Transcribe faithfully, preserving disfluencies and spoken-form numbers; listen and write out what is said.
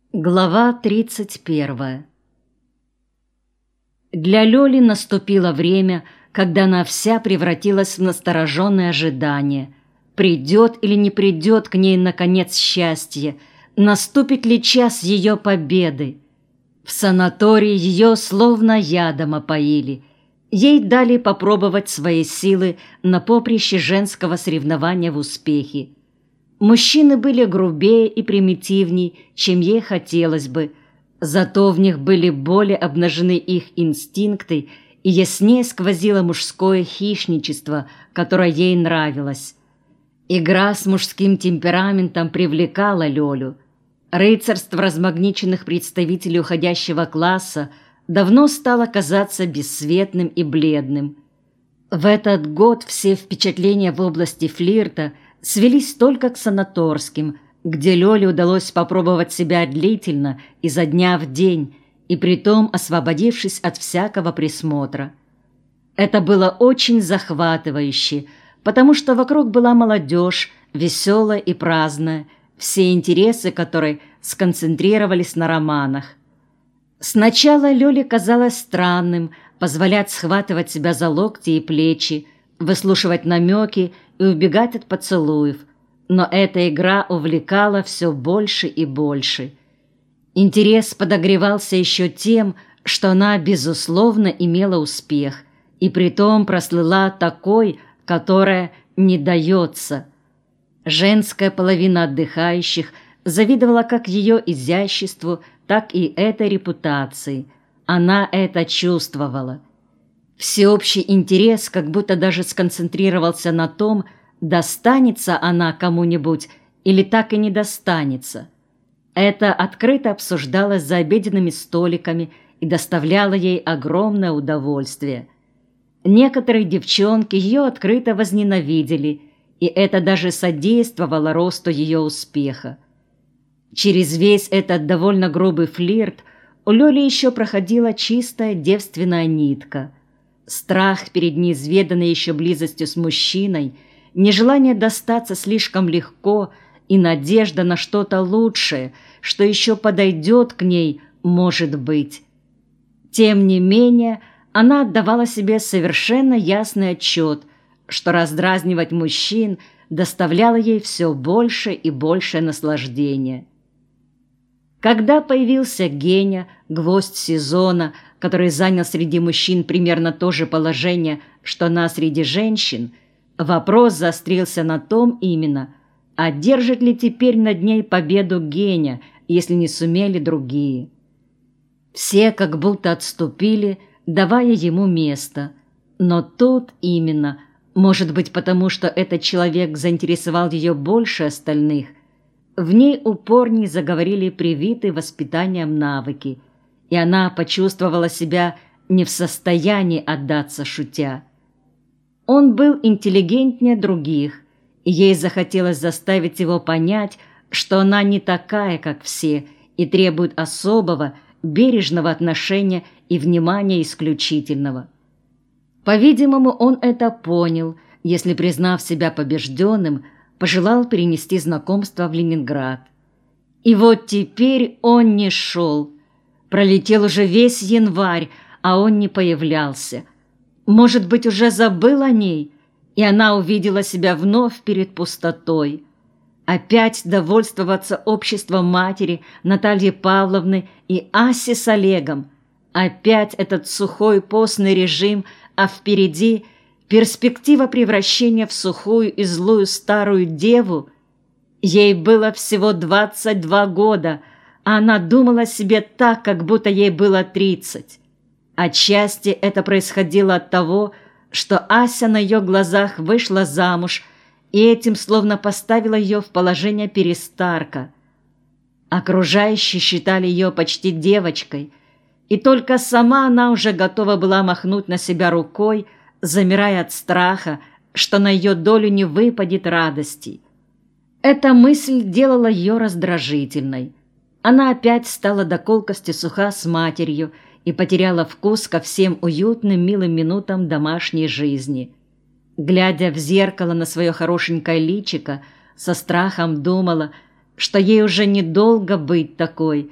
Глава тридцать первая. Для Лёли наступило время, когда она вся превратилась в настороженное ожидание. Придет или не придет к ней, наконец, счастье? Наступит ли час ее победы? В санатории ее словно ядом опоили. Ей дали попробовать свои силы на поприще женского соревнования в успехе. Мужчины были грубее и примитивнее, чем ей хотелось бы, зато в них были более обнажены их инстинкты и яснее сквозило мужское хищничество, которое ей нравилось. Игра с мужским темпераментом привлекала Лёлю. Рыцарство размагниченных представителей уходящего класса давно стало казаться бесцветным и бледным. В этот год все впечатления в области флирта свелись только к санаторским, где Лёле удалось попробовать себя длительно, изо дня в день, и притом освободившись от всякого присмотра. Это было очень захватывающе, потому что вокруг была молодежь, веселая и праздная, все интересы которой сконцентрировались на романах. Сначала Лёле казалось странным позволять схватывать себя за локти и плечи, выслушивать намеки и убегать от поцелуев, но эта игра увлекала все больше и больше. Интерес подогревался еще тем, что она, безусловно, имела успех, и притом прослыла такой, которая не дается. Женская половина отдыхающих завидовала как ее изяществу, так и этой репутации. Она это чувствовала. Всеобщий интерес как будто даже сконцентрировался на том, достанется она кому-нибудь или так и не достанется. Это открыто обсуждалось за обеденными столиками и доставляло ей огромное удовольствие. Некоторые девчонки ее открыто возненавидели, и это даже содействовало росту ее успеха. Через весь этот довольно грубый флирт у Лёли еще проходила чистая девственная нитка. Страх перед неизведанной еще близостью с мужчиной, нежелание достаться слишком легко и надежда на что-то лучшее, что еще подойдет к ней, может быть. Тем не менее, она отдавала себе совершенно ясный отчет, что раздразнивать мужчин доставляло ей все больше и больше наслаждения. Когда появился Геня, гвоздь сезона, который занял среди мужчин примерно то же положение, что она среди женщин, вопрос заострился на том именно, одержит ли теперь над ней победу Геня, если не сумели другие. Все как будто отступили, давая ему место. Но тут именно, может быть потому, что этот человек заинтересовал ее больше остальных, в ней упорней заговорили привитые воспитанием навыки, и она почувствовала себя не в состоянии отдаться шутя. Он был интеллигентнее других, и ей захотелось заставить его понять, что она не такая, как все, и требует особого, бережного отношения и внимания исключительного. По-видимому, он это понял, если, признав себя побежденным, пожелал перенести знакомство в Ленинград. И вот теперь он не шел. Пролетел уже весь январь, а он не появлялся. Может быть, уже забыл о ней, и она увидела себя вновь перед пустотой. Опять довольствоваться обществом матери, Натальи Павловны и Аси с Олегом. Опять этот сухой постный режим, а впереди перспектива превращения в сухую и злую старую деву. Ей было всего двадцать два года, а она думала о себе так, как будто ей было тридцать. Отчасти это происходило от того, что Ася на ее глазах вышла замуж и этим словно поставила ее в положение перестарка. Окружающие считали ее почти девочкой, и только сама она уже готова была махнуть на себя рукой, замирая от страха, что на ее долю не выпадет радости. Эта мысль делала ее раздражительной. Она опять стала до колкости суха с матерью и потеряла вкус ко всем уютным, милым минутам домашней жизни. Глядя в зеркало на свое хорошенькое личико, со страхом думала, что ей уже недолго быть такой,